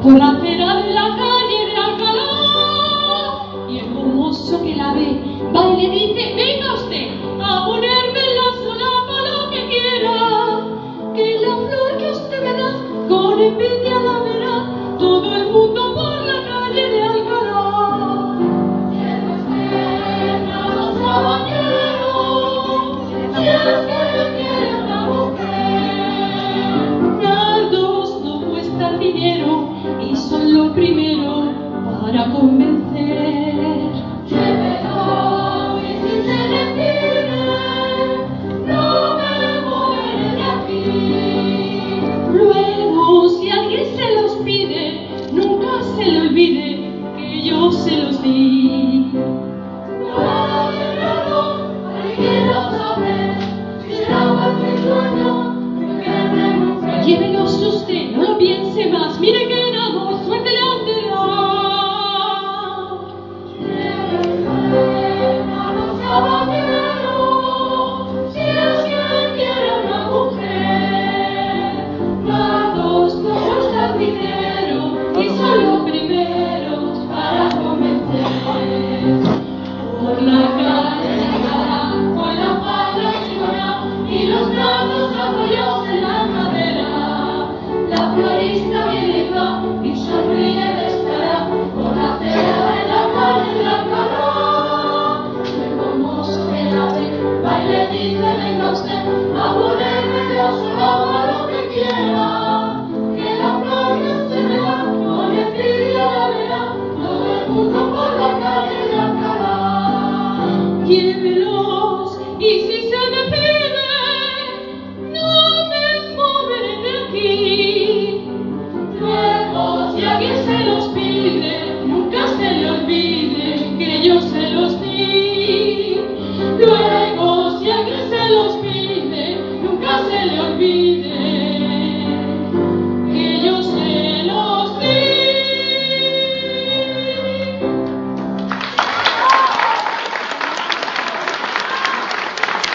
por la acera de la calle de Alcalá. Y el mozo que la ve va y le dice: venga usted a ponerme en la solapa lo que quiera, que la flor que usted me da con envidia la verá todo el mundo por la calle de Alcalá. Llega usted a los caballeros, si es que quiere una mujer. Nardos no cuestan dinero y son lo primero para convencer.